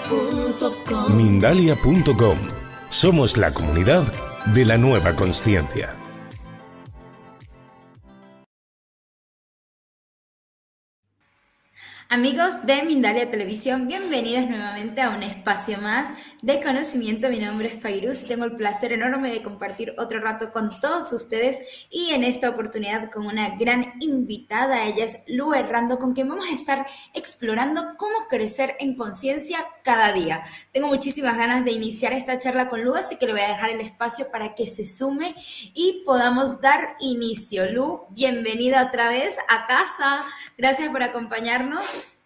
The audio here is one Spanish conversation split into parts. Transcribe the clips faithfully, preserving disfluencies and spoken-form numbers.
punto com. Mindalia punto com. Somos la comunidad de la nueva consciencia. Amigos de Mindalia Televisión, bienvenidos nuevamente a un espacio más de conocimiento. Mi nombre es Fairuz y tengo el placer enorme de compartir otro rato con todos ustedes, y en esta oportunidad con una gran invitada. Ella es Lu Errando, con quien vamos a estar explorando cómo crecer en conciencia cada día. Tengo muchísimas ganas de iniciar esta charla con Lu, así que le voy a dejar el espacio para que se sume y podamos dar inicio. Lu, bienvenida otra vez a casa. Gracias por acompañarnos.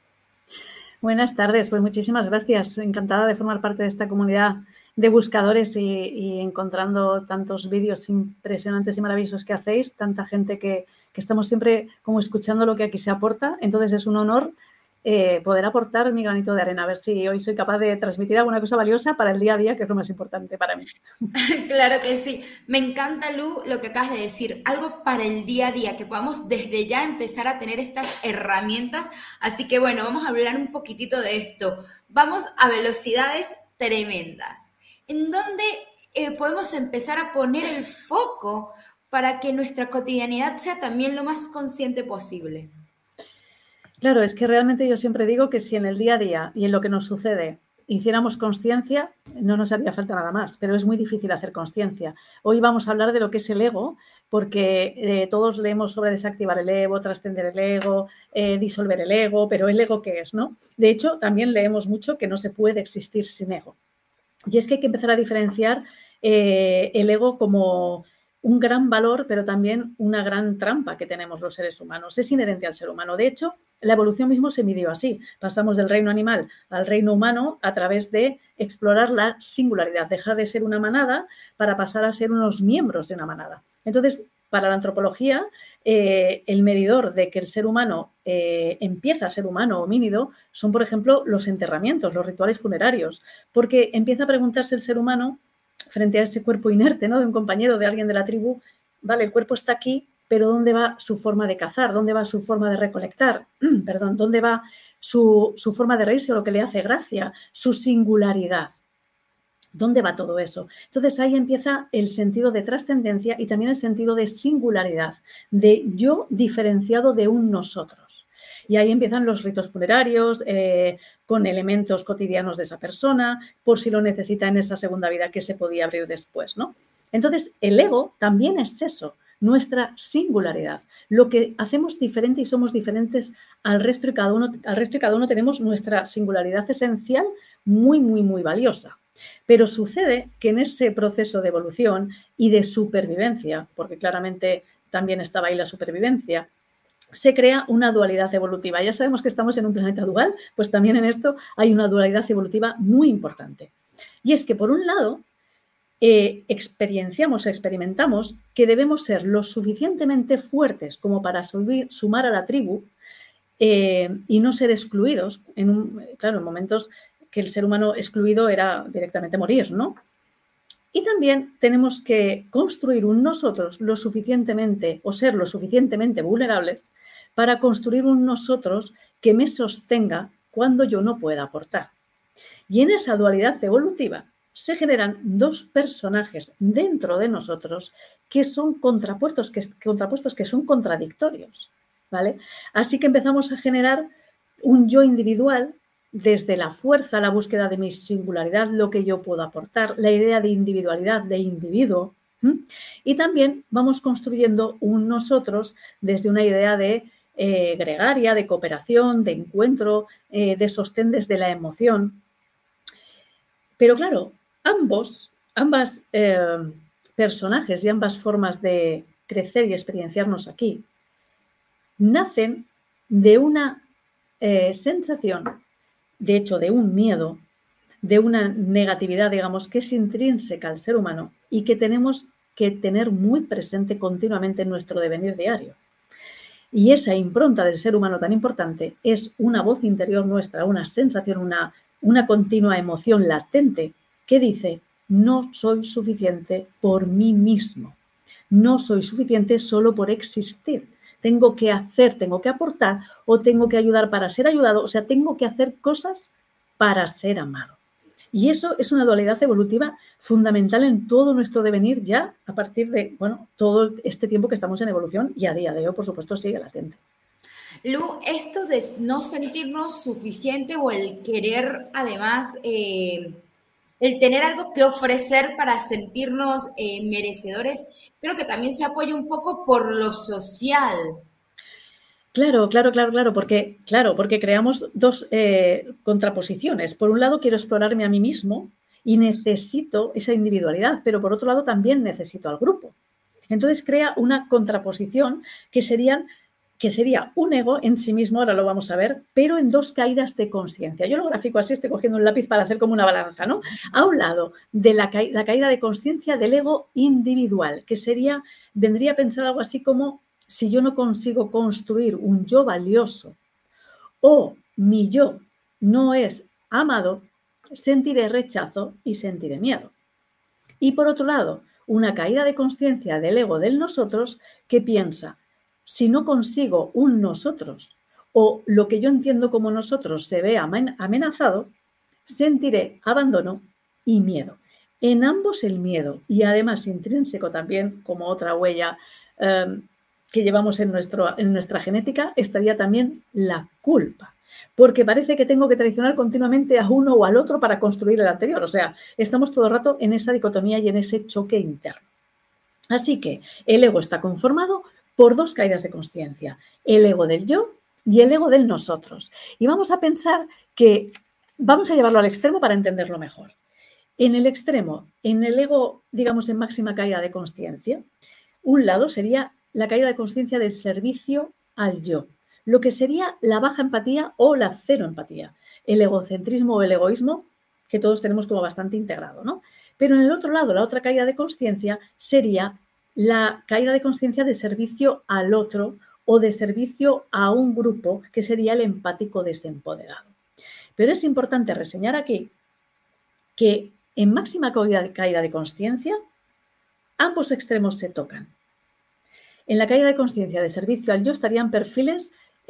Buenas tardes, pues muchísimas gracias. Encantada de formar parte de esta comunidad de buscadores y, y encontrando tantos vídeos impresionantes y maravillosos que hacéis, tanta gente que, que estamos siempre como escuchando lo que aquí se aporta. Entonces es un honor eh, poder aportar mi granito de arena, a ver si hoy soy capaz de transmitir alguna cosa valiosa para el día a día, que es lo más importante para mí. Claro que sí. Me encanta, Lu, lo que acabas de decir, algo para el día a día, que podamos desde ya empezar a tener estas herramientas. Así que bueno, vamos a hablar un poquitito de esto. Vamos a velocidades tremendas. ¿En dónde eh, podemos empezar a poner el foco para que nuestra cotidianidad sea también lo más consciente posible? Claro, es que realmente yo siempre digo que si en el día a día y en lo que nos sucede hiciéramos consciencia, no nos haría falta nada más, pero es muy difícil hacer consciencia. Hoy vamos a hablar de lo que es el ego, porque eh, todos leemos sobre desactivar el ego, trascender el ego, eh, disolver el ego, pero ¿el ego qué es, no? De hecho, también leemos mucho que no se puede existir sin ego. Y es que hay que empezar a diferenciar eh, el ego como un gran valor, pero también una gran trampa que tenemos los seres humanos. Es inherente al ser humano. De hecho, la evolución mismo se midió así. Pasamos del reino animal al reino humano a través de explorar la singularidad, dejar de ser una manada para pasar a ser unos miembros de una manada. Entonces, para la antropología, eh, el medidor de que el ser humano eh, empieza a ser humano, homínido, son, por ejemplo, los enterramientos, los rituales funerarios, porque empieza a preguntarse el ser humano frente a ese cuerpo inerte, ¿no?, de un compañero, de alguien de la tribu. Vale, el cuerpo está aquí, pero ¿dónde va su forma de cazar? ¿Dónde va su forma de recolectar? Perdón, ¿dónde va su, su forma de reírse o lo que le hace gracia? Su singularidad. ¿Dónde va todo eso? Entonces ahí empieza el sentido de trascendencia y también el sentido de singularidad, de yo diferenciado de un nosotros. Y ahí empiezan los ritos funerarios, eh, con elementos cotidianos de esa persona, por si lo necesita en esa segunda vida que se podía abrir después, ¿no? Entonces, el ego también es eso, nuestra singularidad, lo que hacemos diferente y somos diferentes al resto y cada uno, al resto y cada uno tenemos nuestra singularidad esencial muy, muy, muy valiosa. Pero sucede que en ese proceso de evolución y de supervivencia, porque claramente también estaba ahí la supervivencia, se crea una dualidad evolutiva. Ya sabemos que estamos en un planeta dual, pues también en esto hay una dualidad evolutiva muy importante. Y es que, por un lado, eh, experienciamos, experimentamos que debemos ser lo suficientemente fuertes como para subir, sumar a la tribu eh, y no ser excluidos. En un, claro, en momentos que el ser humano excluido era directamente morir, ¿no? Y también tenemos que construir un nosotros lo suficientemente o ser lo suficientemente vulnerables para construir un nosotros que me sostenga cuando yo no pueda aportar. Y en esa dualidad evolutiva se generan dos personajes dentro de nosotros que son contrapuestos, que, contrapuestos, que son contradictorios, ¿vale? Así que empezamos a generar un yo individual desde la fuerza, la búsqueda de mi singularidad, lo que yo puedo aportar, la idea de individualidad, de individuo. ¿Mm? Y también vamos construyendo un nosotros desde una idea de eh, gregaria, de cooperación, de encuentro, eh, de sostén desde la emoción. Pero claro, ambos, ambas eh, personajes y ambas formas de crecer y experienciarnos aquí nacen de una eh, sensación, de hecho, de un miedo, de una negatividad, digamos, que es intrínseca al ser humano y que tenemos que tener muy presente continuamente en nuestro devenir diario. Y esa impronta del ser humano tan importante es una voz interior nuestra, una sensación, una, una continua emoción latente que dice: no soy suficiente por mí mismo, no soy suficiente solo por existir. Tengo que hacer, tengo que aportar o tengo que ayudar para ser ayudado, o sea, tengo que hacer cosas para ser amado. Y eso es una dualidad evolutiva fundamental en todo nuestro devenir ya a partir de, bueno, todo este tiempo que estamos en evolución y a día de hoy, por supuesto, sigue latente. Lu, esto de no sentirnos suficiente o el querer, además, eh, el tener algo que ofrecer para sentirnos eh, merecedores, creo que también se apoya un poco por lo social. Claro, claro, claro, claro, porque, claro, porque creamos dos eh, contraposiciones. Por un lado, quiero explorarme a mí mismo y necesito esa individualidad, pero por otro lado también necesito al grupo. Entonces crea una contraposición que serían que sería un ego en sí mismo, ahora lo vamos a ver, pero en dos caídas de conciencia. Yo lo grafico así, estoy cogiendo un lápiz para hacer como una balanza, ¿no? A un lado de la, ca la caída de conciencia del ego individual, que sería, vendría a pensar algo así como si yo no consigo construir un yo valioso o mi yo no es amado, sentiré rechazo y sentiré miedo. Y por otro lado, una caída de conciencia del ego del nosotros que piensa, si no consigo un nosotros o lo que yo entiendo como nosotros se ve amenazado, sentiré abandono y miedo. En ambos el miedo y además intrínseco también como otra huella eh, que llevamos en, nuestro, en nuestra genética estaría también la culpa. Porque parece que tengo que traicionar continuamente a uno o al otro para construir el anterior. O sea, estamos todo el rato en esa dicotomía y en ese choque interno. Así que el ego está conformado por dos caídas de conciencia, el ego del yo y el ego del nosotros. Y vamos a pensar que vamos a llevarlo al extremo para entenderlo mejor. En el extremo, en el ego, digamos, en máxima caída de conciencia, un lado sería la caída de conciencia del servicio al yo, lo que sería la baja empatía o la cero empatía, el egocentrismo o el egoísmo que todos tenemos como bastante integrado, ¿no? Pero en el otro lado, la otra caída de conciencia sería la caída de conciencia de servicio al otro o de servicio a un grupo, que sería el empático desempoderado. Pero es importante reseñar aquí que en máxima caída de conciencia, ambos extremos se tocan. En la caída de conciencia de servicio al yo estarían perfiles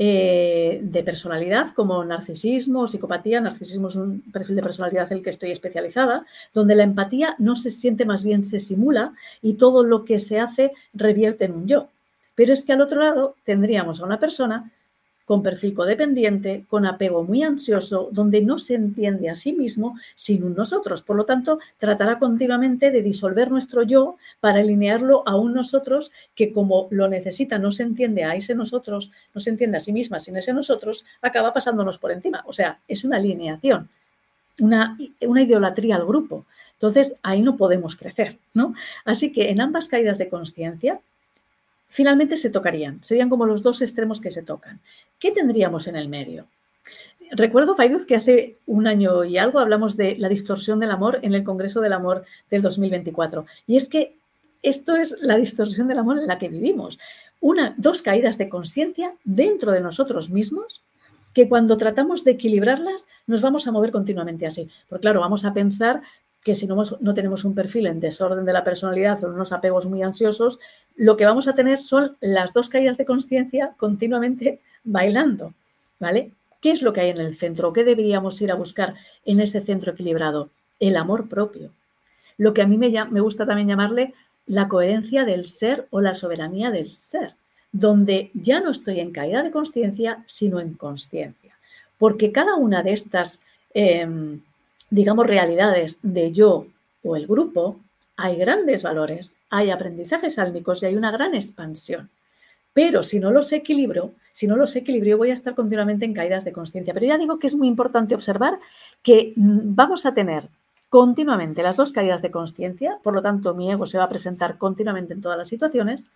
eh, de personalidad como narcisismo, psicopatía. Narcisismo es un perfil de personalidad en el que estoy especializada, donde la empatía no se siente, más bien se simula y todo lo que se hace revierte en un yo. Pero es que al otro lado tendríamos a una persona con perfil codependiente, con apego muy ansioso, donde no se entiende a sí mismo sin un nosotros. Por lo tanto, tratará continuamente de disolver nuestro yo para alinearlo a un nosotros que, como lo necesita, no se entiende a ese nosotros, no se entiende a sí misma sin ese nosotros, acaba pasándonos por encima. O sea, es una alineación, una, una idolatría al grupo. Entonces, ahí no podemos crecer, ¿no? Así que en ambas caídas de conciencia, finalmente se tocarían, serían como los dos extremos que se tocan. ¿Qué tendríamos en el medio? Recuerdo, Fairuz, que hace un año y algo hablamos de la distorsión del amor en el Congreso del Amor del dos mil veinticuatro. Y es que esto es la distorsión del amor en la que vivimos. Una, dos caídas de conciencia dentro de nosotros mismos que cuando tratamos de equilibrarlas nos vamos a mover continuamente así. Porque claro, vamos a pensar que si no, no tenemos un perfil en desorden de la personalidad o unos apegos muy ansiosos, lo que vamos a tener son las dos caídas de conciencia continuamente bailando, ¿vale? ¿Qué es lo que hay en el centro? ¿Qué deberíamos ir a buscar en ese centro equilibrado? El amor propio. Lo que a mí me, me gusta también llamarle la coherencia del ser o la soberanía del ser, donde ya no estoy en caída de conciencia, sino en consciencia. Porque cada una de estas, eh, digamos, realidades de yo o el grupo, hay grandes valores, hay aprendizajes álmicos y hay una gran expansión. Pero si no los equilibro, si no los equilibro, voy a estar continuamente en caídas de conciencia. Pero ya digo que es muy importante observar que vamos a tener continuamente las dos caídas de conciencia, por lo tanto mi ego se va a presentar continuamente en todas las situaciones,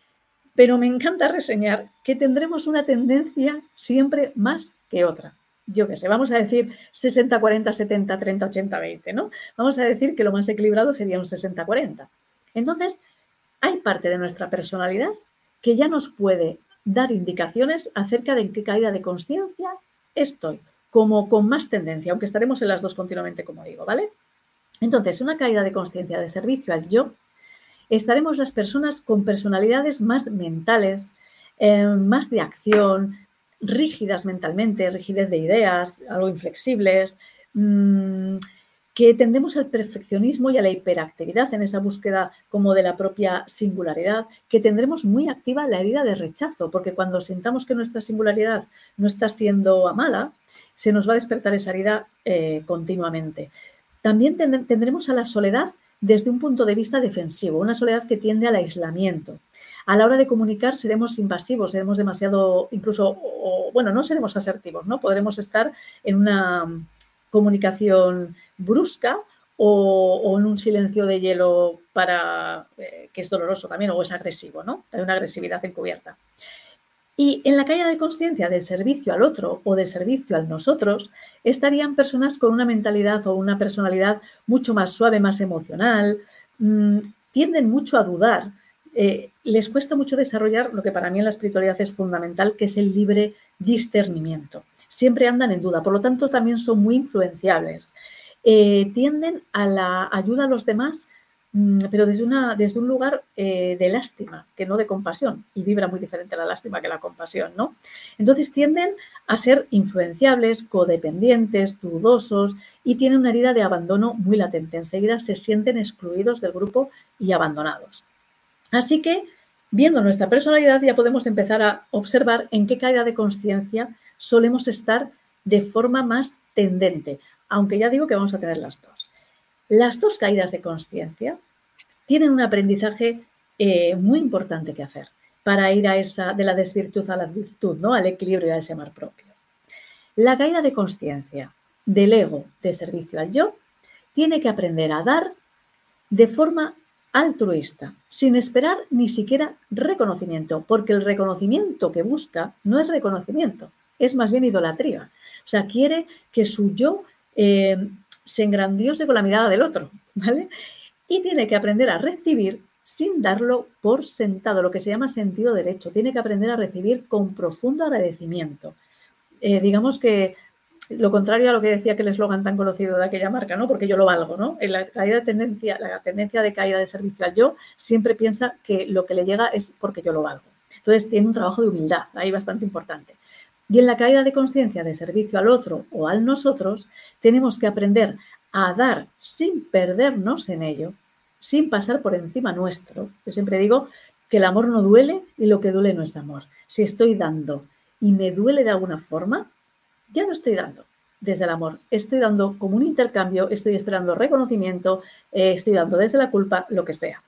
pero me encanta reseñar que tendremos una tendencia siempre más que otra. Yo qué sé, vamos a decir sesenta cuarenta, setenta treinta, ochenta veinte, ¿no? Vamos a decir que lo más equilibrado sería un sesenta cuarenta. Entonces, hay parte de nuestra personalidad que ya nos puede dar indicaciones acerca de en qué caída de conciencia estoy, como con más tendencia, aunque estaremos en las dos continuamente, como digo, ¿vale? Entonces, una caída de conciencia de servicio al yo, estaremos las personas con personalidades más mentales, eh, más de acción, rígidas mentalmente, rigidez de ideas, algo inflexibles, mmm, que tendemos al perfeccionismo y a la hiperactividad en esa búsqueda como de la propia singularidad, que tendremos muy activa la herida de rechazo, porque cuando sintamos que nuestra singularidad no está siendo amada, se nos va a despertar esa herida eh, continuamente. También tend- tendremos a la soledad desde un punto de vista defensivo, una soledad que tiende al aislamiento. A la hora de comunicar seremos invasivos, seremos demasiado, incluso, o, bueno, no seremos asertivos, ¿no? Podremos estar en una comunicación brusca o, o en un silencio de hielo para, eh, que es doloroso también o es agresivo, ¿no? Hay una agresividad encubierta. Y en la caída de conciencia del servicio al otro o del servicio al nosotros estarían personas con una mentalidad o una personalidad mucho más suave, más emocional, mmm, tienden mucho a dudar, eh, les cuesta mucho desarrollar lo que para mí en la espiritualidad es fundamental, que es el libre discernimiento. Siempre andan en duda, por lo tanto también son muy influenciables. Eh, tienden a la ayuda a los demás, mmm, pero desde, una, desde un lugar eh, de lástima, que no de compasión, y vibra muy diferente la lástima que la compasión, ¿no? Entonces tienden a ser influenciables, codependientes, dudosos y tienen una herida de abandono muy latente. Enseguida se sienten excluidos del grupo y abandonados. Así que, viendo nuestra personalidad, ya podemos empezar a observar en qué caída de conciencia solemos estar de forma más tendente, aunque ya digo que vamos a tener las dos. Las dos caídas de conciencia tienen un aprendizaje eh, muy importante que hacer para ir a esa, de la desvirtud a la virtud, ¿no? Al equilibrio y a ese amor propio. La caída de conciencia del ego de servicio al yo tiene que aprender a dar de forma altruista, sin esperar ni siquiera reconocimiento, porque el reconocimiento que busca no es reconocimiento, es más bien idolatría. O sea, quiere que su yo eh, se engrandiose con la mirada del otro, ¿vale? Y tiene que aprender a recibir sin darlo por sentado, lo que se llama sentido derecho. Tiene que aprender a recibir con profundo agradecimiento. Eh, digamos que lo contrario a lo que decía aquel eslogan tan conocido de aquella marca, ¿no? Porque yo lo valgo, ¿no? En la caída de tendencia, la tendencia de caída de servicio al yo siempre piensa que lo que le llega es porque yo lo valgo. Entonces tiene un trabajo de humildad ahí bastante importante. Y en la caída de conciencia de servicio al otro o al nosotros, tenemos que aprender a dar sin perdernos en ello, sin pasar por encima nuestro. Yo siempre digo que el amor no duele y lo que duele no es amor. Si estoy dando y me duele de alguna forma, ya no estoy dando desde el amor, estoy dando como un intercambio, estoy esperando reconocimiento, eh, estoy dando desde la culpa, lo que sea.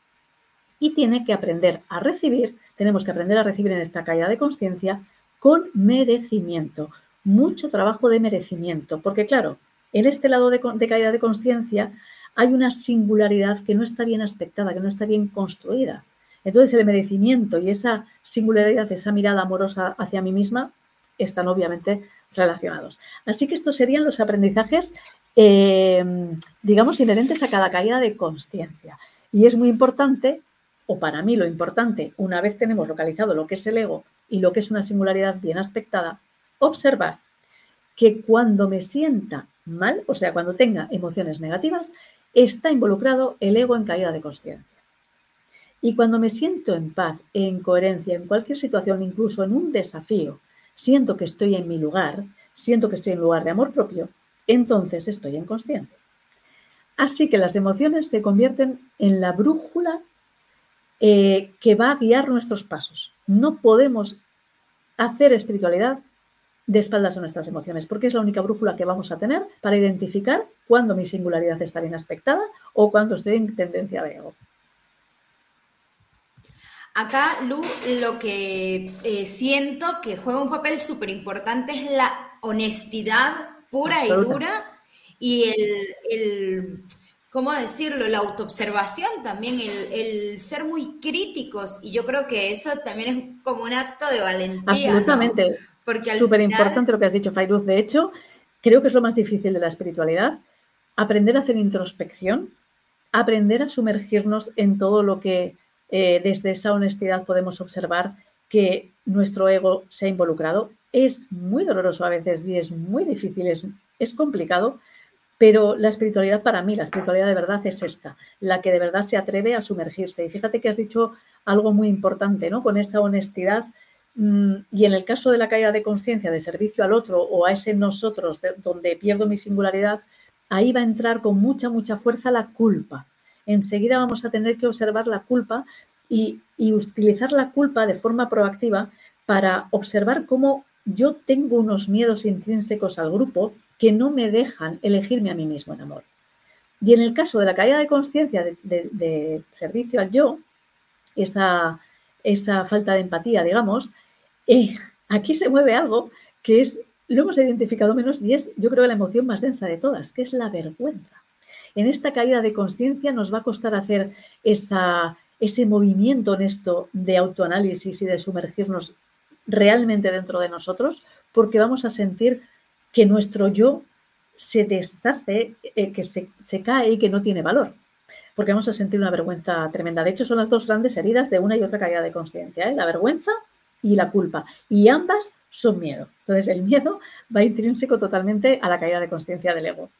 Y tiene que aprender a recibir, tenemos que aprender a recibir en esta caída de conciencia con merecimiento, mucho trabajo de merecimiento, porque claro, en este lado de, de caída de conciencia hay una singularidad que no está bien aspectada, que no está bien construida. Entonces el merecimiento y esa singularidad, esa mirada amorosa hacia mí misma, están obviamente relacionados. Así que estos serían los aprendizajes, eh, digamos, inherentes a cada caída de conciencia. Y es muy importante, o para mí lo importante, una vez tenemos localizado lo que es el ego y lo que es una singularidad bien aspectada, observar que cuando me sienta mal, o sea, cuando tenga emociones negativas, está involucrado el ego en caída de conciencia. Y cuando me siento en paz, en coherencia, en cualquier situación, incluso en un desafío, siento que estoy en mi lugar, siento que estoy en lugar de amor propio, entonces estoy en consciencia. Así que las emociones se convierten en la brújula eh, que va a guiar nuestros pasos. No podemos hacer espiritualidad de espaldas a nuestras emociones, porque es la única brújula que vamos a tener para identificar cuándo mi singularidad está bien aspectada o cuándo estoy en tendencia de ego. Acá, Lu, lo que eh, siento que juega un papel súper importante es la honestidad pura y dura y el, el, ¿cómo decirlo? La autoobservación también, el, el ser muy críticos, y yo creo que eso también es como un acto de valentía, absolutamente, ¿no? Porque súper final... importante lo que has dicho, Fairuz. De hecho, creo que es lo más difícil de la espiritualidad, aprender a hacer introspección, aprender a sumergirnos en todo lo que eh, desde esa honestidad podemos observar que nuestro ego se ha involucrado. Es muy doloroso a veces y es muy difícil, es, es complicado, pero la espiritualidad para mí, la espiritualidad de verdad es esta, la que de verdad se atreve a sumergirse. Y fíjate que has dicho algo muy importante, ¿no? Con esa honestidad. Y en el caso de la caída de conciencia, de servicio al otro o a ese nosotros de, donde pierdo mi singularidad, ahí va a entrar con mucha, mucha fuerza la culpa. Enseguida vamos a tener que observar la culpa y, y utilizar la culpa de forma proactiva para observar cómo yo tengo unos miedos intrínsecos al grupo que no me dejan elegirme a mí mismo en amor. Y en el caso de la caída de conciencia de, de, de servicio al yo, esa, esa falta de empatía, digamos, eh, aquí se mueve algo que es, lo hemos identificado menos y es, yo creo, la emoción más densa de todas, que es la vergüenza. En esta caída de conciencia nos va a costar hacer esa, ese movimiento honesto de autoanálisis y de sumergirnos realmente dentro de nosotros, porque vamos a sentir que nuestro yo se deshace, eh, que se, se cae y que no tiene valor, porque vamos a sentir una vergüenza tremenda. De hecho, son las dos grandes heridas de una y otra caída de conciencia, ¿eh? La vergüenza y la culpa, y ambas son miedo. Entonces, el miedo va intrínseco totalmente a la caída de conciencia del ego.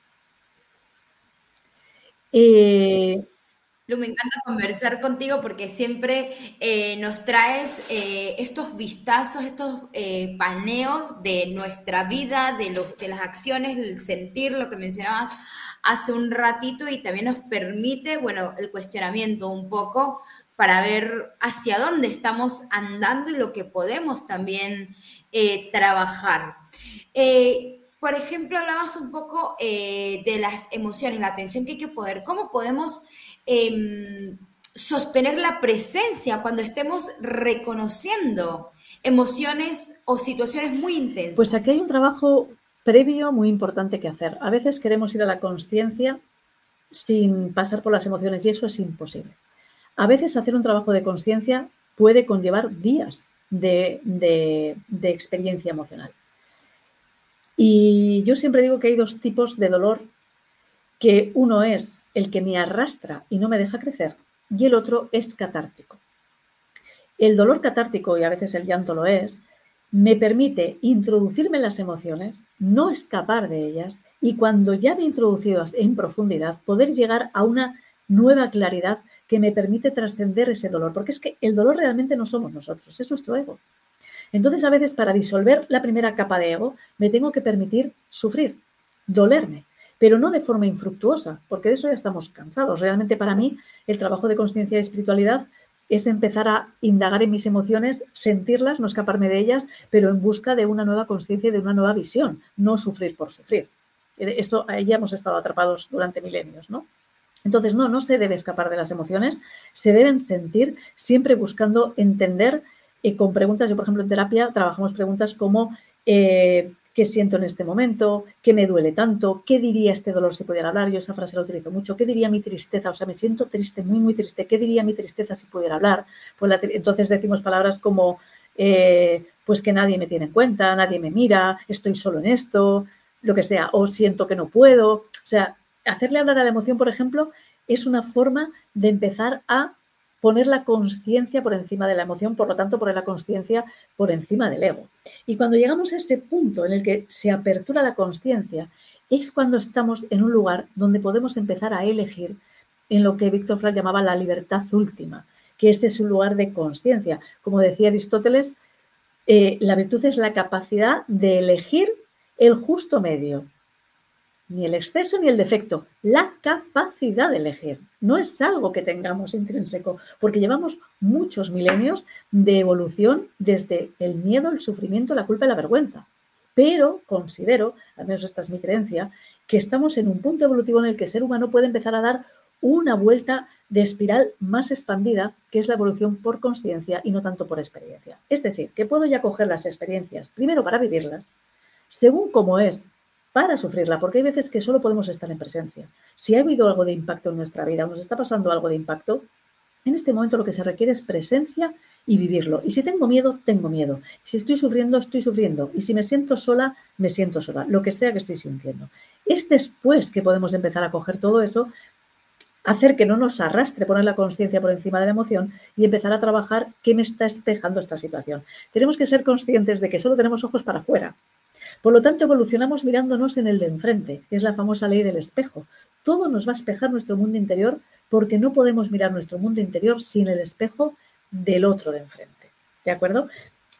Eh, Lu, me encanta conversar contigo porque siempre eh, nos traes eh, estos vistazos, estos eh, paneos de nuestra vida, de, lo, de las acciones, el sentir, lo que mencionabas hace un ratito, y también nos permite, bueno, el cuestionamiento un poco para ver hacia dónde estamos andando y lo que podemos también eh, trabajar. Eh, Por ejemplo, hablabas un poco eh, de las emociones, la atención que hay que poder. ¿Cómo podemos eh, sostener la presencia cuando estemos reconociendo emociones o situaciones muy intensas? Pues aquí hay un trabajo previo muy importante que hacer. A veces queremos ir a la consciencia sin pasar por las emociones y eso es imposible. A veces hacer un trabajo de consciencia puede conllevar días de, de, de experiencia emocional. Y yo siempre digo que hay dos tipos de dolor, que uno es el que me arrastra y no me deja crecer y el otro es catártico. El dolor catártico, y a veces el llanto lo es, me permite introducirme en las emociones, no escapar de ellas y cuando ya me he introducido en profundidad poder llegar a una nueva claridad que me permite trascender ese dolor, porque es que el dolor realmente no somos nosotros, es nuestro ego. Entonces, a veces, para disolver la primera capa de ego, me tengo que permitir sufrir, dolerme, pero no de forma infructuosa, porque de eso ya estamos cansados. Realmente, para mí, el trabajo de conciencia y espiritualidad es empezar a indagar en mis emociones, sentirlas, no escaparme de ellas, pero en busca de una nueva conciencia y de una nueva visión, no sufrir por sufrir. Esto, ahí ya hemos estado atrapados durante milenios, ¿no? Entonces, no, no se debe escapar de las emociones, se deben sentir, siempre buscando entender. Eh, con preguntas, yo por ejemplo en terapia trabajamos preguntas como eh, ¿qué siento en este momento? ¿Qué me duele tanto? ¿Qué diría este dolor si pudiera hablar? Yo esa frase la utilizo mucho. ¿Qué diría mi tristeza? O sea, me siento triste, muy, muy triste. ¿Qué diría mi tristeza si pudiera hablar? Pues la, entonces decimos palabras como eh, pues que nadie me tiene en cuenta, nadie me mira, estoy solo en esto, lo que sea, o siento que no puedo. O sea, hacerle hablar a la emoción, por ejemplo, es una forma de empezar a poner la consciencia por encima de la emoción, por lo tanto, poner la consciencia por encima del ego. Y cuando llegamos a ese punto en el que se apertura la consciencia, es cuando estamos en un lugar donde podemos empezar a elegir en lo que Viktor Frankl llamaba la libertad última, que ese es un lugar de consciencia. Como decía Aristóteles, eh, la virtud es la capacidad de elegir el justo medio. Ni el exceso ni el defecto, la capacidad de elegir. No es algo que tengamos intrínseco, porque llevamos muchos milenios de evolución desde el miedo, el sufrimiento, la culpa y la vergüenza. Pero considero, al menos esta es mi creencia, que estamos en un punto evolutivo en el que el ser humano puede empezar a dar una vuelta de espiral más expandida, que es la evolución por consciencia y no tanto por experiencia. Es decir, que puedo ya coger las experiencias, primero para vivirlas, según cómo es, para sufrirla, porque hay veces que solo podemos estar en presencia. Si ha habido algo de impacto en nuestra vida o nos está pasando algo de impacto, en este momento lo que se requiere es presencia y vivirlo. Y si tengo miedo, tengo miedo. Si estoy sufriendo, estoy sufriendo. Y si me siento sola, me siento sola. Lo que sea que estoy sintiendo. Es después que podemos empezar a coger todo eso, hacer que no nos arrastre, poner la conciencia por encima de la emoción y empezar a trabajar qué me está espejando esta situación. Tenemos que ser conscientes de que solo tenemos ojos para afuera. Por lo tanto, evolucionamos mirándonos en el de enfrente, es la famosa ley del espejo. Todo nos va a espejar nuestro mundo interior porque no podemos mirar nuestro mundo interior sin el espejo del otro de enfrente. ¿De acuerdo?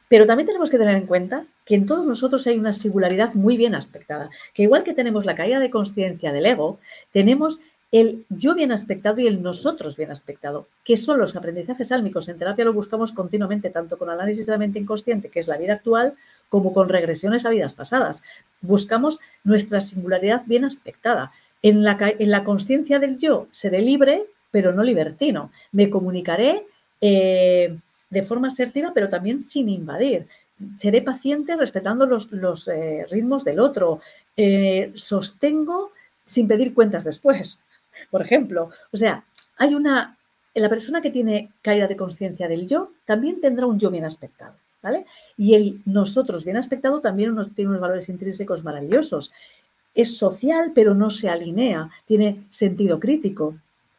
Pero también tenemos que tener en cuenta que en todos nosotros hay una singularidad muy bien aspectada, que igual que tenemos la caída de conciencia del ego, tenemos el yo bien aspectado y el nosotros bien aspectado, que son los aprendizajes álmicos. En terapia lo buscamos continuamente, tanto con análisis de la mente inconsciente, que es la vida actual, como con regresiones a vidas pasadas. Buscamos nuestra singularidad bien aspectada. En la, en la conciencia del yo seré libre, pero no libertino. Me comunicaré eh, de forma asertiva, pero también sin invadir. Seré paciente respetando los, los eh, ritmos del otro. Eh, sostengo sin pedir cuentas después, por ejemplo. O sea, hay una... La persona que tiene caída de conciencia del yo también tendrá un yo bien aspectado, ¿vale? Y el nosotros bien aspectado también unos, tiene unos valores intrínsecos maravillosos. Es social, pero no se alinea, tiene sentido crítico.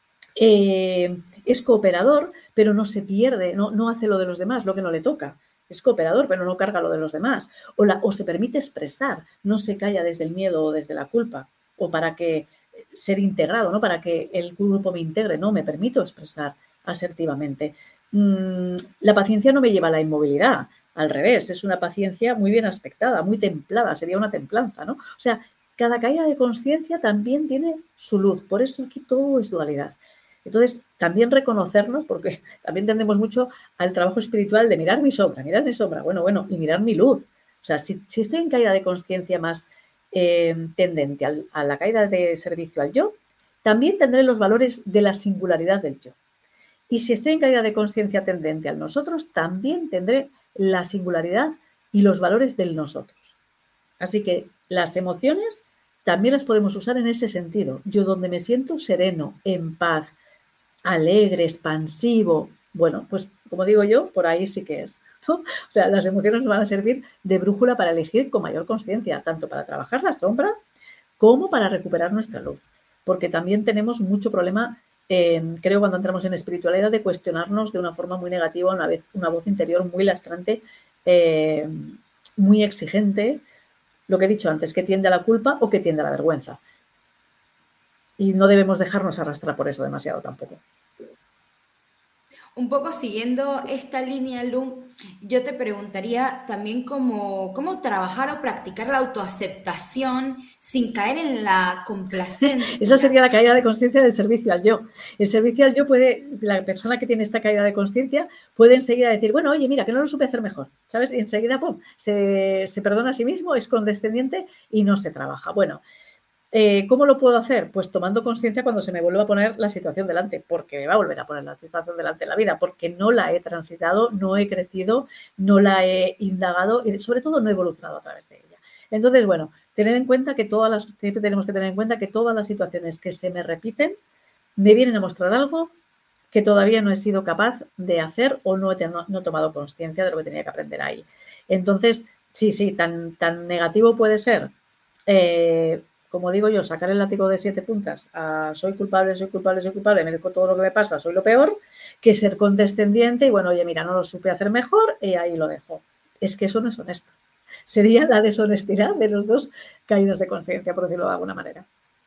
Eh, es cooperador, pero no se pierde, no, no hace lo de los demás, lo que no le toca. Es cooperador, pero no carga lo de los demás. O, la, o se permite expresar, no se calla desde el miedo o desde la culpa, o para que ser integrado, ¿no? Para que el grupo me integre, no, me permito expresar asertivamente. Mm, la paciencia no me lleva a la inmovilidad, al revés, es una paciencia muy bien aspectada, muy templada, sería una templanza, ¿no? O sea, cada caída de conciencia también tiene su luz, por eso aquí todo es dualidad. Entonces, también reconocernos, porque también tendemos mucho al trabajo espiritual de mirar mi sombra, mirar mi sombra, bueno, bueno, y mirar mi luz. O sea, si, si estoy en caída de conciencia más eh, tendente al, a la caída de servicio al yo, también tendré los valores de la singularidad del yo. Y si estoy en caída de conciencia tendente al nosotros, también tendré la singularidad y los valores del nosotros. Así que las emociones también las podemos usar en ese sentido. Yo donde me siento sereno, en paz, alegre, expansivo, bueno, pues como digo yo, por ahí sí que es, ¿no? O sea, las emociones nos van a servir de brújula para elegir con mayor conciencia, tanto para trabajar la sombra como para recuperar nuestra luz. Porque también tenemos mucho problema, eh, creo, cuando entramos en espiritualidad, de cuestionarnos de una forma muy negativa, una, vez, una voz interior muy lastrante, eh, muy exigente, lo que he dicho antes, que tiende a la culpa o que tiende a la vergüenza. Y no debemos dejarnos arrastrar por eso demasiado tampoco. Un poco siguiendo esta línea, Lu, yo te preguntaría también cómo, cómo trabajar o practicar la autoaceptación sin caer en la complacencia. Esa sería la caída de conciencia del servicio al yo. El servicio al yo puede, la persona que tiene esta caída de conciencia puede enseguida decir, bueno, oye, mira, que no lo supe hacer mejor, ¿sabes? Y enseguida, pum, se, se perdona a sí mismo, es condescendiente y no se trabaja. Bueno, Eh, ¿cómo lo puedo hacer? Pues tomando conciencia cuando se me vuelva a poner la situación delante, porque me va a volver a poner la situación delante en la vida, porque no la he transitado, no he crecido, no la he indagado y sobre todo no he evolucionado a través de ella. Entonces, bueno, tener en cuenta que todas las, siempre tenemos que tener en cuenta que todas las situaciones que se me repiten me vienen a mostrar algo que todavía no he sido capaz de hacer o no he, no, no he tomado conciencia de lo que tenía que aprender ahí. Entonces, sí, sí, tan, tan negativo puede ser. Eh, Como digo yo, sacar el látigo de siete puntas a soy culpable, soy culpable, soy culpable, merezco todo lo que me pasa, soy lo peor, que ser condescendiente y bueno, oye, mira, no lo supe hacer mejor y ahí lo dejo. Es que eso no es honesto. Sería la deshonestidad de los dos caídas de conciencia, por decirlo de alguna manera.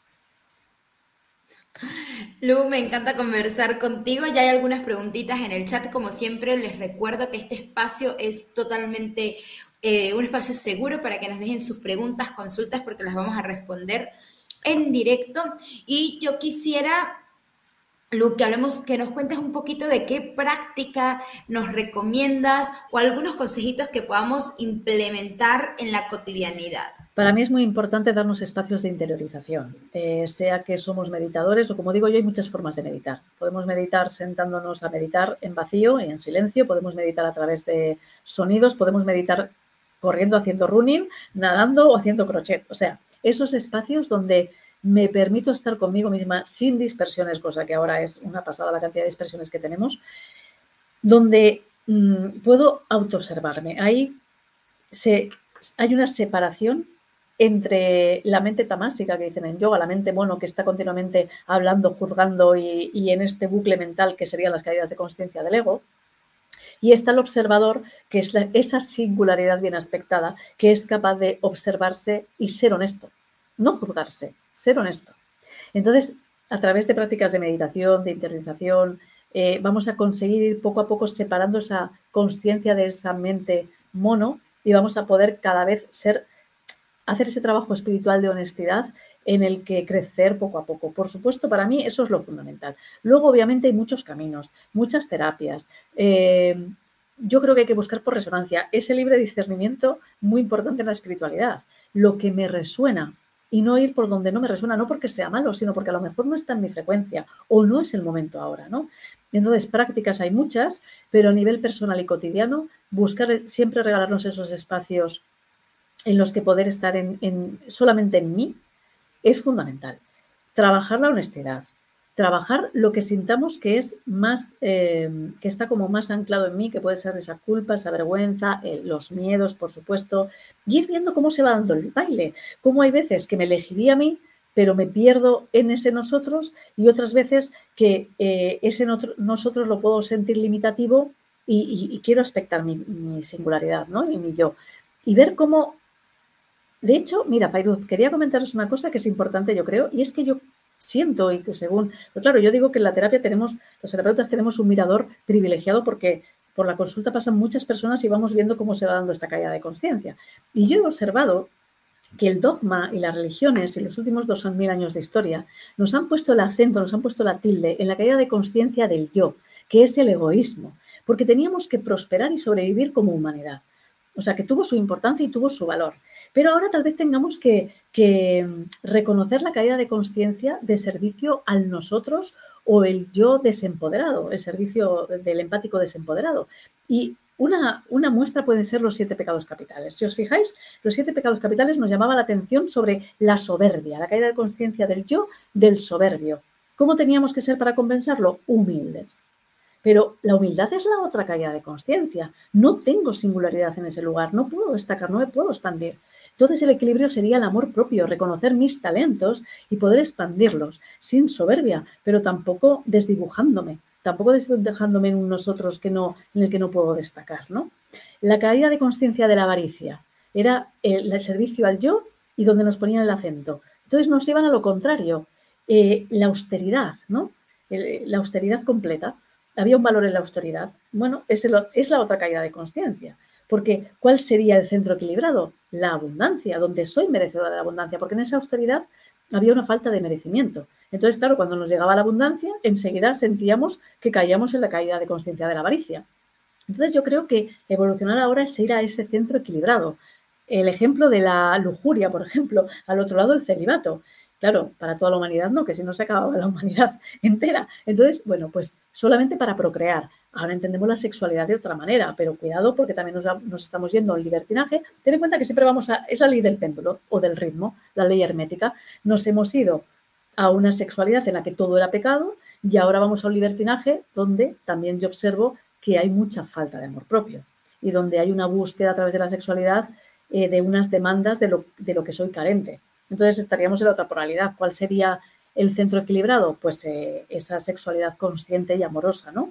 Lu, me encanta conversar contigo. Ya hay algunas preguntitas en el chat. Como siempre, les recuerdo que este espacio es totalmente eh, un espacio seguro para que nos dejen sus preguntas, consultas, porque las vamos a responder en directo. Y yo quisiera, Lu, que hablemos, que nos cuentes un poquito de qué práctica nos recomiendas o algunos consejitos que podamos implementar en la cotidianidad. Para mí es muy importante darnos espacios de interiorización, eh, sea que somos meditadores o, como digo yo, hay muchas formas de meditar. Podemos meditar sentándonos a meditar en vacío y en silencio, podemos meditar a través de sonidos, podemos meditar corriendo, haciendo running, nadando o haciendo crochet. O sea, esos espacios donde me permito estar conmigo misma sin dispersiones, cosa que ahora es una pasada la cantidad de dispersiones que tenemos, donde mmm, puedo autoobservarme. Ahí se, hay una separación entre la mente tamásica, que dicen en yoga, la mente mono que está continuamente hablando, juzgando y, y en este bucle mental que serían las caídas de conciencia del ego, y está el observador, que es la, esa singularidad bien aspectada, que es capaz de observarse y ser honesto, no juzgarse, ser honesto. Entonces, a través de prácticas de meditación, de interiorización, eh, vamos a conseguir ir poco a poco separando esa conciencia de esa mente mono y vamos a poder cada vez ser, hacer ese trabajo espiritual de honestidad en el que crecer poco a poco. Por supuesto, para mí eso es lo fundamental. Luego, obviamente, hay muchos caminos, muchas terapias. Eh, yo creo que hay que buscar por resonancia ese libre discernimiento muy importante en la espiritualidad. Lo que me resuena y no ir por donde no me resuena, no porque sea malo, sino porque a lo mejor no está en mi frecuencia o no es el momento ahora, ¿no? Entonces, prácticas hay muchas, pero a nivel personal y cotidiano, buscar siempre regalarnos esos espacios en los que poder estar en, en, solamente en mí, es fundamental. Trabajar la honestidad, trabajar lo que sintamos que es más, eh, que está como más anclado en mí, que puede ser esa culpa, esa vergüenza, eh, los miedos, por supuesto, y ir viendo cómo se va dando el baile, cómo hay veces que me elegiría a mí, pero me pierdo en ese nosotros y otras veces que eh, ese nosotros lo puedo sentir limitativo y, y, y quiero aspectar mi, mi singularidad, ¿no? Y mi yo. Y ver cómo. De hecho, mira, Fairuz, quería comentaros una cosa que es importante, yo creo, y es que yo siento y que según, pues claro, yo digo que en la terapia tenemos, los terapeutas tenemos un mirador privilegiado porque por la consulta pasan muchas personas y vamos viendo cómo se va dando esta caída de conciencia. Y yo he observado que el dogma y las religiones en los últimos dos mil años de historia nos han puesto el acento, nos han puesto la tilde en la caída de conciencia del yo, que es el egoísmo, porque teníamos que prosperar y sobrevivir como humanidad. O sea, que tuvo su importancia y tuvo su valor. Pero ahora tal vez tengamos que, que reconocer la caída de conciencia de servicio al nosotros o el yo desempoderado, el servicio del empático desempoderado. Y una, una muestra pueden ser los siete pecados capitales. Si os fijáis, los siete pecados capitales nos llamaban la atención sobre la soberbia, la caída de conciencia del yo, del soberbio. ¿Cómo teníamos que ser para compensarlo? Humildes. Pero la humildad es la otra caída de conciencia. No tengo singularidad en ese lugar, no puedo destacar, no me puedo expandir. Entonces el equilibrio sería el amor propio, reconocer mis talentos y poder expandirlos sin soberbia, pero tampoco desdibujándome, tampoco desdibujándome en un nosotros que no, en el que no puedo destacar, ¿no? La caída de conciencia de la avaricia era el, el servicio al yo y donde nos ponían el acento. Entonces nos iban a lo contrario, eh, la austeridad, ¿no? El, la austeridad completa. Había un valor en la austeridad. Bueno, es, el, es la otra caída de conciencia. Porque, ¿cuál sería el centro equilibrado? La abundancia, donde soy merecedora de la abundancia, porque en esa austeridad había una falta de merecimiento. Entonces, claro, cuando nos llegaba la abundancia, enseguida sentíamos que caíamos en la caída de conciencia de la avaricia. Entonces, yo creo que evolucionar ahora es ir a ese centro equilibrado. El ejemplo de la lujuria, por ejemplo, al otro lado el celibato. Claro, para toda la humanidad no, que si no se acababa la humanidad entera. Entonces, bueno, pues solamente para procrear. Ahora entendemos la sexualidad de otra manera, pero cuidado porque también nos, nos estamos yendo al libertinaje. Ten en cuenta que siempre vamos a, es la ley del péndulo o del ritmo, la ley hermética. Nos hemos ido a una sexualidad en la que todo era pecado y ahora vamos a un libertinaje donde también yo observo que hay mucha falta de amor propio y donde hay una búsqueda a través de la sexualidad eh, de unas demandas de lo, de lo que soy carente. Entonces estaríamos en la otra polaridad. ¿Cuál sería el centro equilibrado? Pues eh, esa sexualidad consciente y amorosa, ¿no?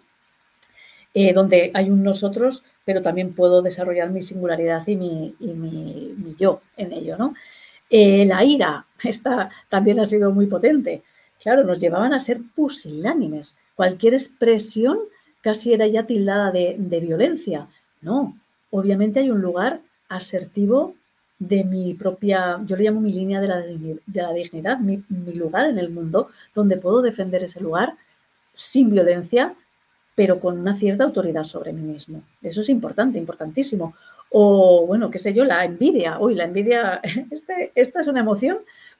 Eh, donde hay un nosotros, pero también puedo desarrollar mi singularidad y mi, y mi, mi yo en ello, ¿no? Eh, la ira, esta también ha sido muy potente. Claro, nos llevaban a ser pusilánimes. Cualquier expresión casi era ya tildada de, de violencia. No, obviamente hay un lugar asertivo de mi propia, yo le llamo mi línea de la, de la dignidad, mi, mi lugar en el mundo, donde puedo defender ese lugar sin violencia, pero con una cierta autoridad sobre mí mismo. Eso es importante, importantísimo. O, bueno, qué sé yo, la envidia. Uy, la envidia, este, esta es una emoción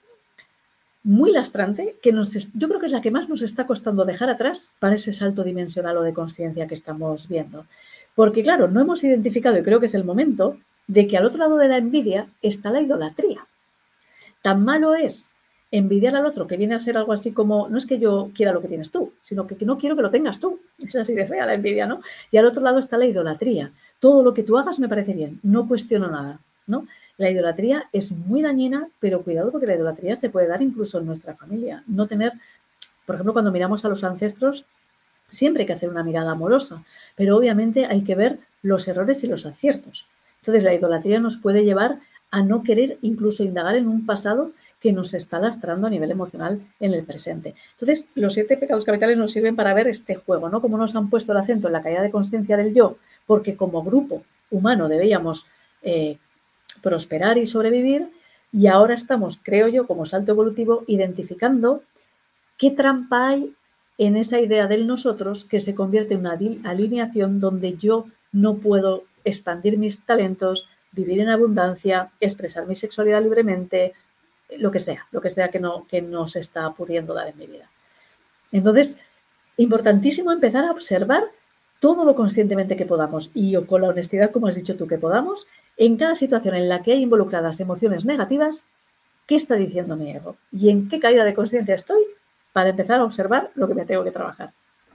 muy lastrante que nos, yo creo que es la que más nos está costando dejar atrás para ese salto dimensional o de conciencia que estamos viendo. Porque, claro, no hemos identificado, y creo que es el momento, de que al otro lado de la envidia está la idolatría. Tan malo es envidiar al otro, que viene a ser algo así como, no es que yo quiera lo que tienes tú, sino que, que no quiero que lo tengas tú. Es así de fea la envidia, ¿no? Y al otro lado está la idolatría. Todo lo que tú hagas me parece bien, no cuestiono nada, ¿no? La idolatría es muy dañina, pero cuidado porque la idolatría se puede dar incluso en nuestra familia. No tener, por ejemplo, cuando miramos a los ancestros, siempre hay que hacer una mirada amorosa, pero obviamente hay que ver los errores y los aciertos. Entonces, la idolatría nos puede llevar a no querer incluso indagar en un pasado que nos está lastrando a nivel emocional en el presente. Entonces, los siete pecados capitales nos sirven para ver este juego, ¿no? Cómo nos han puesto el acento en la caída de conciencia del yo, porque como grupo humano debíamos eh, prosperar y sobrevivir, y ahora estamos, creo yo, como salto evolutivo, identificando qué trampa hay en esa idea del nosotros que se convierte en una alineación donde yo no puedo expandir mis talentos, vivir en abundancia, expresar mi sexualidad libremente, lo que sea, lo que sea que no, que no se está pudiendo dar en mi vida. Entonces, importantísimo empezar a observar todo lo conscientemente que podamos y con la honestidad, como has dicho tú, que podamos, en cada situación en la que hay involucradas emociones negativas, ¿qué está diciendo mi ego? ¿Y en qué caída de conciencia estoy para empezar a observar lo que me tengo que trabajar?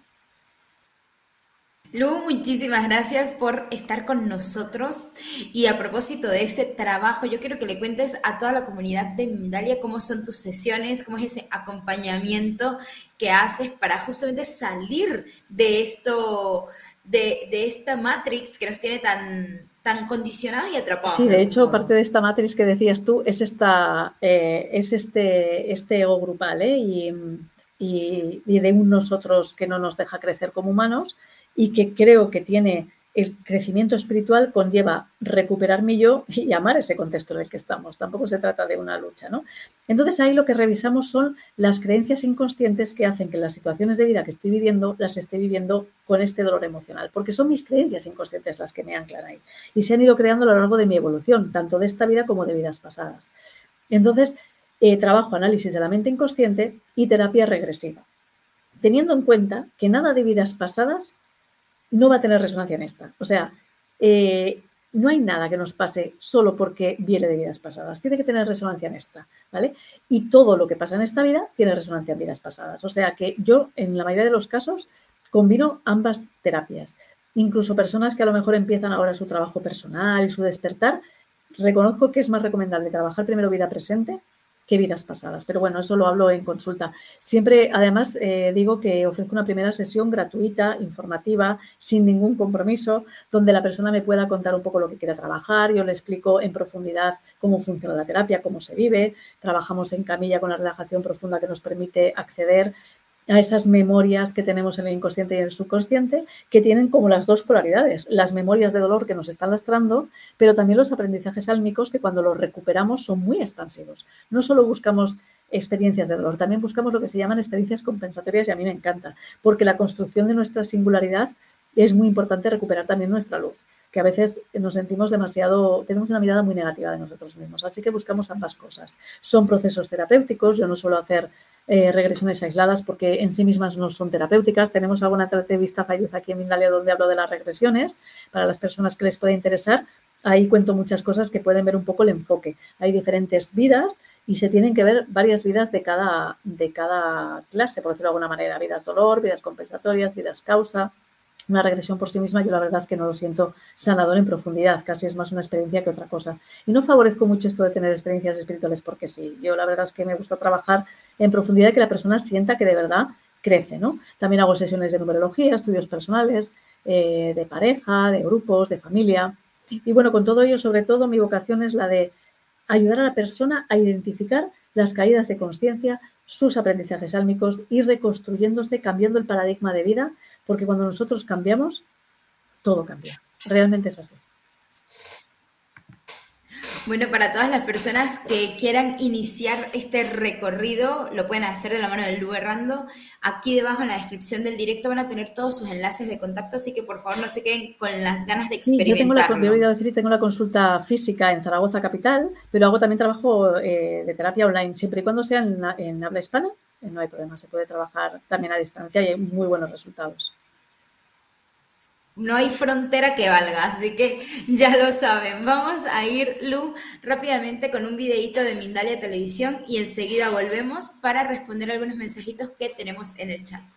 Lu, muchísimas gracias por estar con nosotros. Y a propósito de ese trabajo, yo quiero que le cuentes a toda la comunidad de Mindalia cómo son tus sesiones, cómo es ese acompañamiento que haces para justamente salir de esto, de, de esta Matrix que nos tiene tan, tan condicionados y atrapados. Sí, de hecho, parte de esta Matrix que decías tú es, esta, eh, es este, este ego grupal, ¿eh? y, y, y de un nosotros que no nos deja crecer como humanos, y que creo que tiene el crecimiento espiritual conlleva recuperar mi yo y amar ese contexto en el que estamos. Tampoco se trata de una lucha, ¿no? Entonces ahí lo que revisamos son las creencias inconscientes que hacen que las situaciones de vida que estoy viviendo las esté viviendo con este dolor emocional, porque son mis creencias inconscientes las que me anclan ahí y se han ido creando a lo largo de mi evolución, tanto de esta vida como de vidas pasadas. Entonces, eh, trabajo análisis de la mente inconsciente y terapia regresiva, teniendo en cuenta que nada de vidas pasadas no va a tener resonancia en esta. O sea, eh, no hay nada que nos pase solo porque viene de vidas pasadas. Tiene que tener resonancia en esta, ¿vale? Y todo lo que pasa en esta vida tiene resonancia en vidas pasadas. O sea que yo, en la mayoría de los casos, combino ambas terapias. Incluso personas que a lo mejor empiezan ahora su trabajo personal y su despertar, reconozco que es más recomendable trabajar primero vida presente que vidas pasadas. Pero bueno, eso lo hablo en consulta. Siempre, además, eh, digo que ofrezco una primera sesión gratuita, informativa, sin ningún compromiso, donde la persona me pueda contar un poco lo que quiera trabajar. Yo le explico en profundidad cómo funciona la terapia, cómo se vive. Trabajamos en camilla con la relajación profunda que nos permite acceder a esas memorias que tenemos en el inconsciente y en el subconsciente, que tienen como las dos polaridades, las memorias de dolor que nos están lastrando, pero también los aprendizajes álmicos que cuando los recuperamos son muy expansivos. No solo buscamos experiencias de dolor, también buscamos lo que se llaman experiencias compensatorias y a mí me encanta, porque la construcción de nuestra singularidad es muy importante recuperar también nuestra luz, que a veces nos sentimos demasiado, tenemos una mirada muy negativa de nosotros mismos, así que buscamos ambas cosas. Son procesos terapéuticos, yo no suelo hacer Eh, regresiones aisladas porque en sí mismas no son terapéuticas. Tenemos alguna entrevista Fairuz aquí en Mindalia donde hablo de las regresiones para las personas que les pueda interesar. Ahí cuento muchas cosas que pueden ver un poco el enfoque. Hay diferentes vidas y se tienen que ver varias vidas de cada, de cada clase, por decirlo de alguna manera. Vidas dolor, vidas compensatorias, vidas causa. Una regresión por sí misma, yo la verdad es que no lo siento sanador en profundidad, casi es más una experiencia que otra cosa. Y no favorezco mucho esto de tener experiencias espirituales porque sí, yo la verdad es que me gusta trabajar en profundidad y que la persona sienta que de verdad crece, ¿no? También hago sesiones de numerología, estudios personales, eh, de pareja, de grupos, de familia. Y bueno, con todo ello, sobre todo, mi vocación es la de ayudar a la persona a identificar las caídas de conciencia, sus aprendizajes álmicos, ir reconstruyéndose, cambiando el paradigma de vida, porque cuando nosotros cambiamos, todo cambia. Realmente es así. Bueno, para todas las personas que quieran iniciar este recorrido, lo pueden hacer de la mano de Lu Errando. Aquí debajo en la descripción del directo van a tener todos sus enlaces de contacto, así que por favor no se queden con las ganas de experimentarlo. Sí, yo tengo la, yo voy a decir, tengo la consulta física en Zaragoza capital, pero hago también trabajo eh, de terapia online, siempre y cuando sea en, en habla hispana, eh, no hay problema, se puede trabajar también a distancia y hay muy buenos resultados. No hay frontera que valga, así que ya lo saben. Vamos a ir, Lu, rápidamente con un videíto de Mindalia Televisión y enseguida volvemos para responder algunos mensajitos que tenemos en el chat.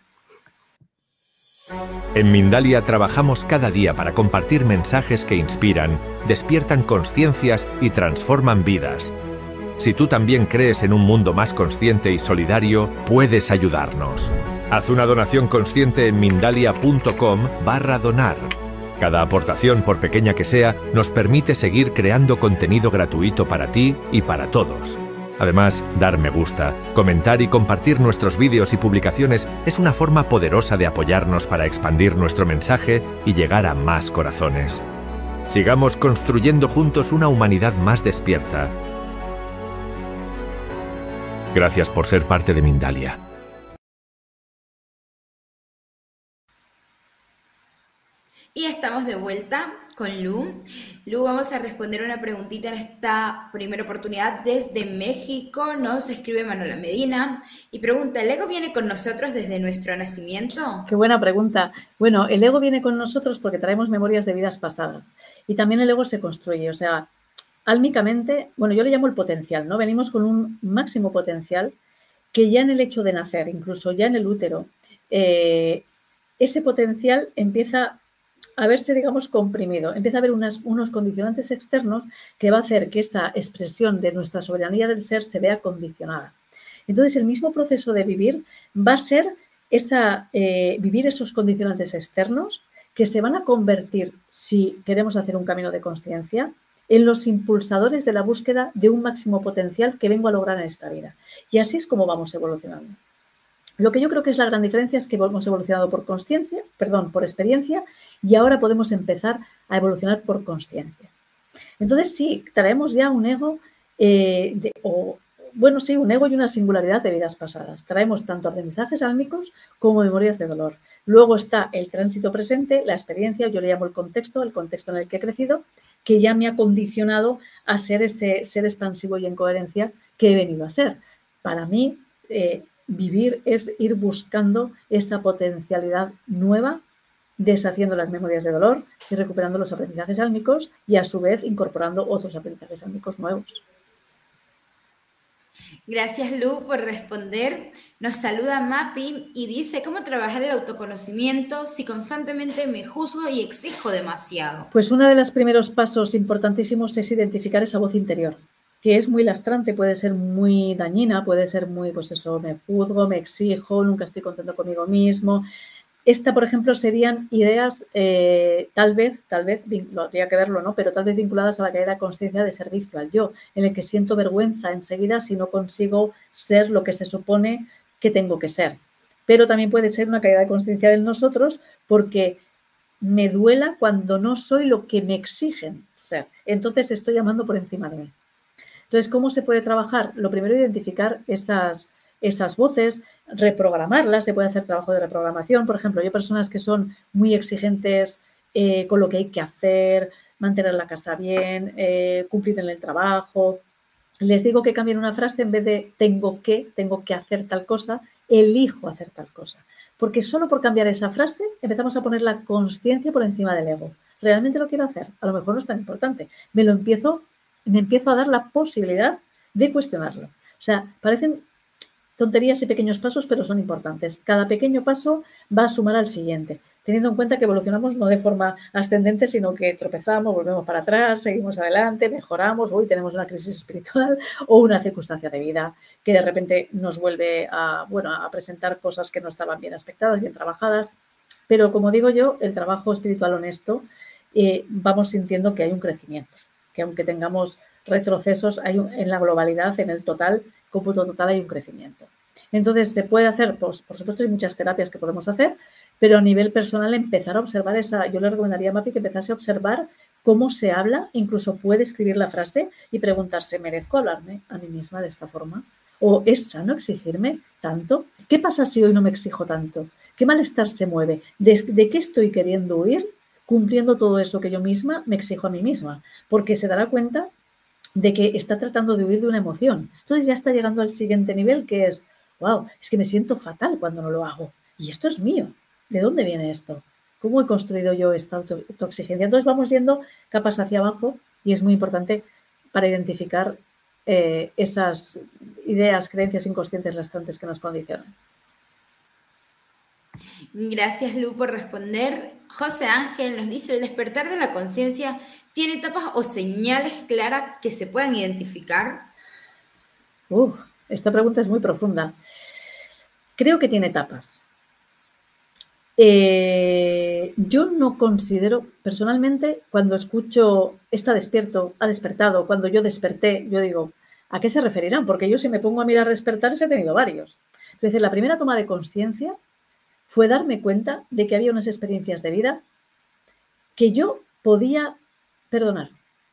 En Mindalia trabajamos cada día para compartir mensajes que inspiran, despiertan conciencias y transforman vidas. Si tú también crees en un mundo más consciente y solidario, puedes ayudarnos. Haz una donación consciente en mindalia.com barra donar. Cada aportación, por pequeña que sea, nos permite seguir creando contenido gratuito para ti y para todos. Además, dar me gusta, comentar y compartir nuestros vídeos y publicaciones es una forma poderosa de apoyarnos para expandir nuestro mensaje y llegar a más corazones. Sigamos construyendo juntos una humanidad más despierta. Gracias por ser parte de Mindalia. Y estamos de vuelta con Lu. Lu, vamos a responder una preguntita en esta primera oportunidad desde México. Nos escribe Manuela Medina y pregunta, ¿el ego viene con nosotros desde nuestro nacimiento? Qué buena pregunta. Bueno, el ego viene con nosotros porque traemos memorias de vidas pasadas. Y también el ego se construye, o sea, álmicamente, bueno, yo le llamo el potencial, ¿no? Venimos con un máximo potencial que ya en el hecho de nacer, incluso ya en el útero, eh, ese potencial empieza a verse, digamos, comprimido. Empieza a haber unas, unos condicionantes externos que va a hacer que esa expresión de nuestra soberanía del ser se vea condicionada. Entonces, el mismo proceso de vivir va a ser esa, eh, vivir esos condicionantes externos que se van a convertir, si queremos hacer un camino de conciencia, en los impulsadores de la búsqueda de un máximo potencial que vengo a lograr en esta vida. Y así es como vamos evolucionando. Lo que yo creo que es la gran diferencia es que hemos evolucionado por consciencia, perdón, por experiencia, y ahora podemos empezar a evolucionar por consciencia. Entonces sí, traemos ya un ego, eh, de, o bueno, sí, un ego y una singularidad de vidas pasadas. Traemos tanto aprendizajes álmicos como memorias de dolor. Luego está el tránsito presente, la experiencia, yo le llamo el contexto, el contexto en el que he crecido, que ya me ha condicionado a ser ese ser expansivo y en coherencia que he venido a ser. Para mí, eh, vivir es ir buscando esa potencialidad nueva, deshaciendo las memorias de dolor y recuperando los aprendizajes álmicos y a su vez incorporando otros aprendizajes álmicos nuevos. Gracias, Lu, por responder. Nos saluda Mapi y dice, ¿cómo trabajar el autoconocimiento si constantemente me juzgo y exijo demasiado? Pues uno de los primeros pasos importantísimos es identificar esa voz interior, que es muy lastrante, puede ser muy dañina, puede ser muy, pues eso, me juzgo, me exijo, nunca estoy contento conmigo mismo. Esta, por ejemplo, serían ideas eh, tal vez, tal vez, habría que verlo, ¿no? Pero tal vez vinculadas a la caída de conciencia de servicio al yo, en el que siento vergüenza enseguida si no consigo ser lo que se supone que tengo que ser. Pero también puede ser una caída de conciencia de nosotros porque me duela cuando no soy lo que me exigen ser. Entonces estoy amando por encima de mí. Entonces, ¿cómo se puede trabajar? Lo primero, identificar esas, esas voces, reprogramarlas, se puede hacer trabajo de reprogramación. Por ejemplo, yo personas que son muy exigentes eh, con lo que hay que hacer, mantener la casa bien, eh, cumplir en el trabajo. Les digo que cambien una frase en vez de tengo que, tengo que hacer tal cosa, elijo hacer tal cosa. Porque solo por cambiar esa frase empezamos a poner la consciencia por encima del ego. ¿Realmente lo quiero hacer? A lo mejor no es tan importante. Me lo empiezo me empiezo a dar la posibilidad de cuestionarlo. O sea, parecen tonterías y pequeños pasos, pero son importantes. Cada pequeño paso va a sumar al siguiente, teniendo en cuenta que evolucionamos no de forma ascendente, sino que tropezamos, volvemos para atrás, seguimos adelante, mejoramos, hoy tenemos una crisis espiritual o una circunstancia de vida que de repente nos vuelve a, bueno, a presentar cosas que no estaban bien aspectadas, bien trabajadas. Pero como digo yo, el trabajo espiritual honesto, eh, vamos sintiendo que hay un crecimiento, que aunque tengamos retrocesos, hay un, en la globalidad, en el total, cómputo total, hay un crecimiento. Entonces, se puede hacer, pues, por supuesto, hay muchas terapias que podemos hacer, pero a nivel personal empezar a observar esa, yo le recomendaría a Mapi que empezase a observar cómo se habla, incluso puede escribir la frase y preguntarse, ¿merezco hablarme a mí misma de esta forma? ¿O es sano exigirme tanto? ¿Qué pasa si hoy no me exijo tanto? ¿Qué malestar se mueve? ¿De, de qué estoy queriendo huir? Cumpliendo todo eso que yo misma me exijo a mí misma, porque se dará cuenta de que está tratando de huir de una emoción. Entonces ya está llegando al siguiente nivel, que es, wow, es que me siento fatal cuando no lo hago. Y esto es mío. ¿De dónde viene esto? ¿Cómo he construido yo esta auto- autoexigencia? Entonces vamos yendo capas hacia abajo y es muy importante para identificar eh, esas ideas, creencias inconscientes lastrantes que nos condicionan. Gracias, Lu, por responder. José Ángel nos dice, ¿el despertar de la conciencia tiene etapas o señales claras que se puedan identificar? Uf, esta pregunta es muy profunda. Creo que tiene etapas. Eh, yo no considero, personalmente, cuando escucho está despierto, ha despertado, cuando yo desperté, yo digo, ¿A qué se referirán? Porque yo si me pongo a mirar despertares he tenido varios. Es decir, la primera toma de conciencia fue darme cuenta de que había unas experiencias de vida que yo podía perdonar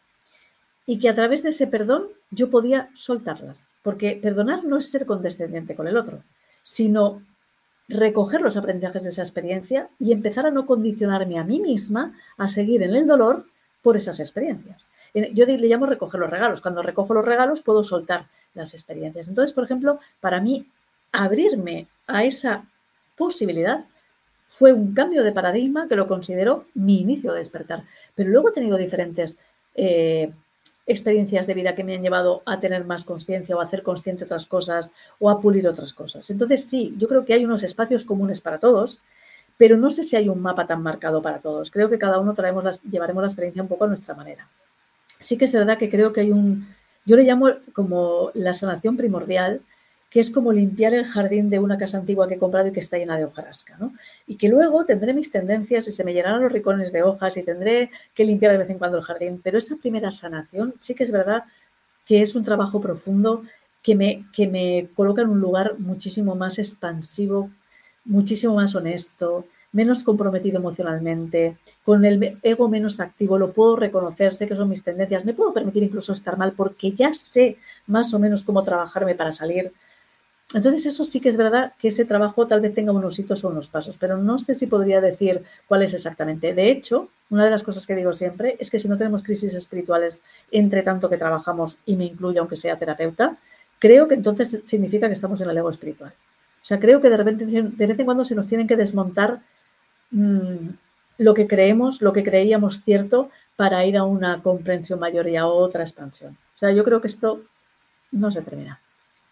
y que a través de ese perdón yo podía soltarlas. Porque perdonar no es ser condescendiente con el otro, sino recoger los aprendizajes de esa experiencia y empezar a no condicionarme a mí misma a seguir en el dolor por esas experiencias. Yo le llamo recoger los regalos. Cuando recojo los regalos puedo soltar las experiencias. Entonces, por ejemplo, para mí abrirme a esa posibilidad fue un cambio de paradigma que lo considero mi inicio de despertar. Pero luego he tenido diferentes eh, experiencias de vida que me han llevado a tener más conciencia o a hacer consciente otras cosas o a pulir otras cosas. Entonces, sí, yo creo que hay unos espacios comunes para todos, pero no sé si hay un mapa tan marcado para todos. Creo que cada uno traemos las, llevaremos la experiencia un poco a nuestra manera. Sí que es verdad que creo que hay un, yo le llamo como la sanación primordial, que es como limpiar el jardín de una casa antigua que he comprado y que está llena de hojarasca, ¿no? Y que luego tendré mis tendencias y se me llenarán los rincones de hojas y tendré que limpiar de vez en cuando el jardín, pero esa primera sanación sí que es verdad que es un trabajo profundo que me, que me coloca en un lugar muchísimo más expansivo, muchísimo más honesto, menos comprometido emocionalmente, con el ego menos activo, lo puedo reconocer, sé que son mis tendencias, me puedo permitir incluso estar mal porque ya sé más o menos cómo trabajarme para salir. Entonces, eso sí que es verdad que ese trabajo tal vez tenga unos hitos o unos pasos, pero no sé si podría decir cuál es exactamente. De hecho, una de las cosas que digo siempre es que si no tenemos crisis espirituales entre tanto que trabajamos, y me incluyo aunque sea terapeuta, creo que entonces significa que estamos en el ego espiritual. O sea, creo que de repente, de vez en cuando se nos tienen que desmontar mmm, lo que creemos, lo que creíamos cierto para ir a una comprensión mayor y a otra expansión. O sea, yo creo que esto no se termina.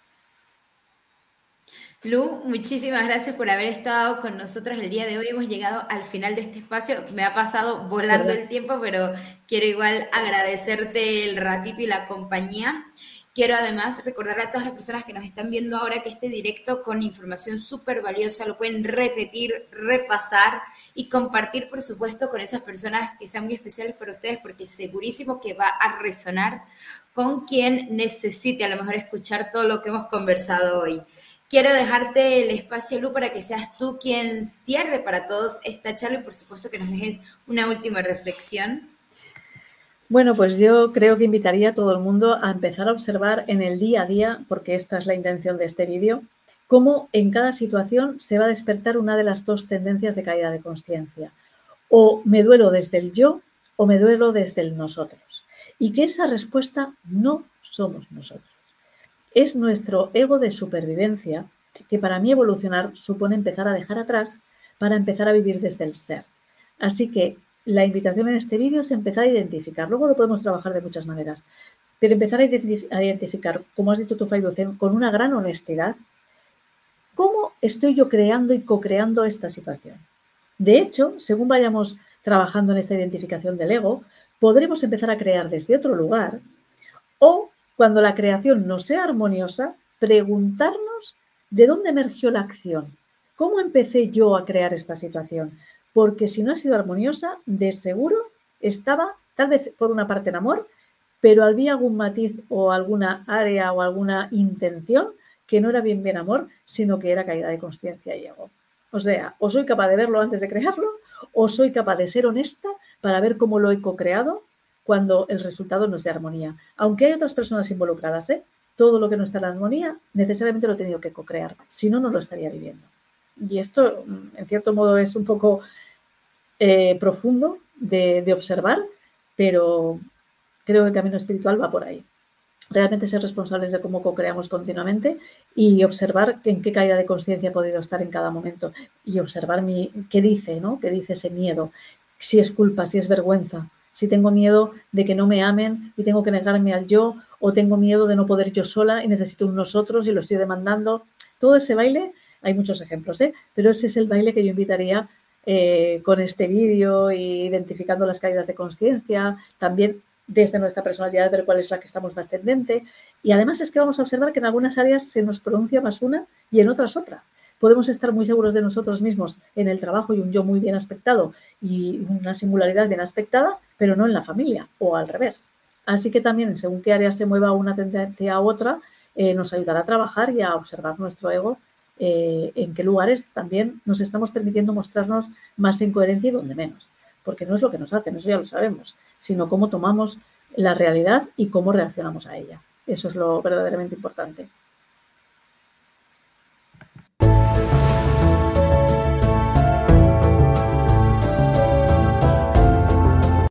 Lu, muchísimas gracias por haber estado con nosotros el día de hoy. Hemos llegado al final de este espacio. Me ha pasado volando el tiempo, pero quiero igual agradecerte el ratito y la compañía. Quiero además recordarle a todas las personas que nos están viendo ahora que este directo con información súper valiosa lo pueden repetir, repasar y compartir, por supuesto, con esas personas que sean muy especiales para ustedes, porque segurísimo que va a resonar con quien necesite a lo mejor escuchar todo lo que hemos conversado hoy. Quiero dejarte el espacio, Lu, para que seas tú quien cierre para todos esta charla y, por supuesto, que nos dejes una última reflexión. Bueno, pues yo creo que invitaría a todo el mundo a empezar a observar en el día a día, porque esta es la intención de este vídeo, cómo en cada situación se va a despertar una de las dos tendencias de caída de conciencia. O me duelo desde el yo o me duelo desde el nosotros. Y que esa respuesta no somos nosotros. Es nuestro ego de supervivencia que para mí evolucionar supone empezar a dejar atrás para empezar a vivir desde el ser. Así que la invitación en este vídeo es empezar a identificar. Luego lo podemos trabajar de muchas maneras, pero empezar a identificar, como has dicho tú, Fairu, con una gran honestidad, cómo estoy yo creando y co-creando esta situación. De hecho, según vayamos trabajando en esta identificación del ego, podremos empezar a crear desde otro lugar o, cuando la creación no sea armoniosa, preguntarnos de dónde emergió la acción. ¿Cómo empecé yo a crear esta situación? Porque si no ha sido armoniosa, de seguro estaba, tal vez por una parte en amor, pero había algún matiz o alguna área o alguna intención que no era bien bien amor, sino que era caída de conciencia y ego. O sea, o soy capaz de verlo antes de crearlo, o soy capaz de ser honesta para ver cómo lo he co-creado cuando el resultado no es de armonía. Aunque hay otras personas involucradas, ¿eh? Todo lo que no está en armonía necesariamente lo he tenido que co-crear, si no, no lo estaría viviendo. Y esto, en cierto modo, es un poco eh, profundo de, de observar, pero creo que el camino espiritual va por ahí. Realmente ser responsables de cómo co-creamos continuamente y observar en qué caída de conciencia he podido estar en cada momento y observar mi, qué dice, ¿no? Qué dice ese miedo, si es culpa, si es vergüenza. Si tengo miedo de que no me amen y tengo que negarme al yo, o tengo miedo de no poder yo sola y necesito un nosotros y lo estoy demandando. Todo ese baile, hay muchos ejemplos, ¿eh? Pero ese es el baile que yo invitaría eh, con este vídeo, identificando las caídas de conciencia, también desde nuestra personalidad, ver cuál es la que estamos más tendente. Y además es que vamos a observar que en algunas áreas se nos pronuncia más una y en otras otra. Podemos estar muy seguros de nosotros mismos en el trabajo y un yo muy bien aspectado y una singularidad bien aspectada, pero no en la familia o al revés. Así que también, según qué área se mueva una tendencia u otra, eh, nos ayudará a trabajar y a observar nuestro ego, eh, en qué lugares también nos estamos permitiendo mostrarnos más en coherencia y donde menos. Porque no es lo que nos hacen, eso ya lo sabemos, sino cómo tomamos la realidad y cómo reaccionamos a ella. Eso es lo verdaderamente importante.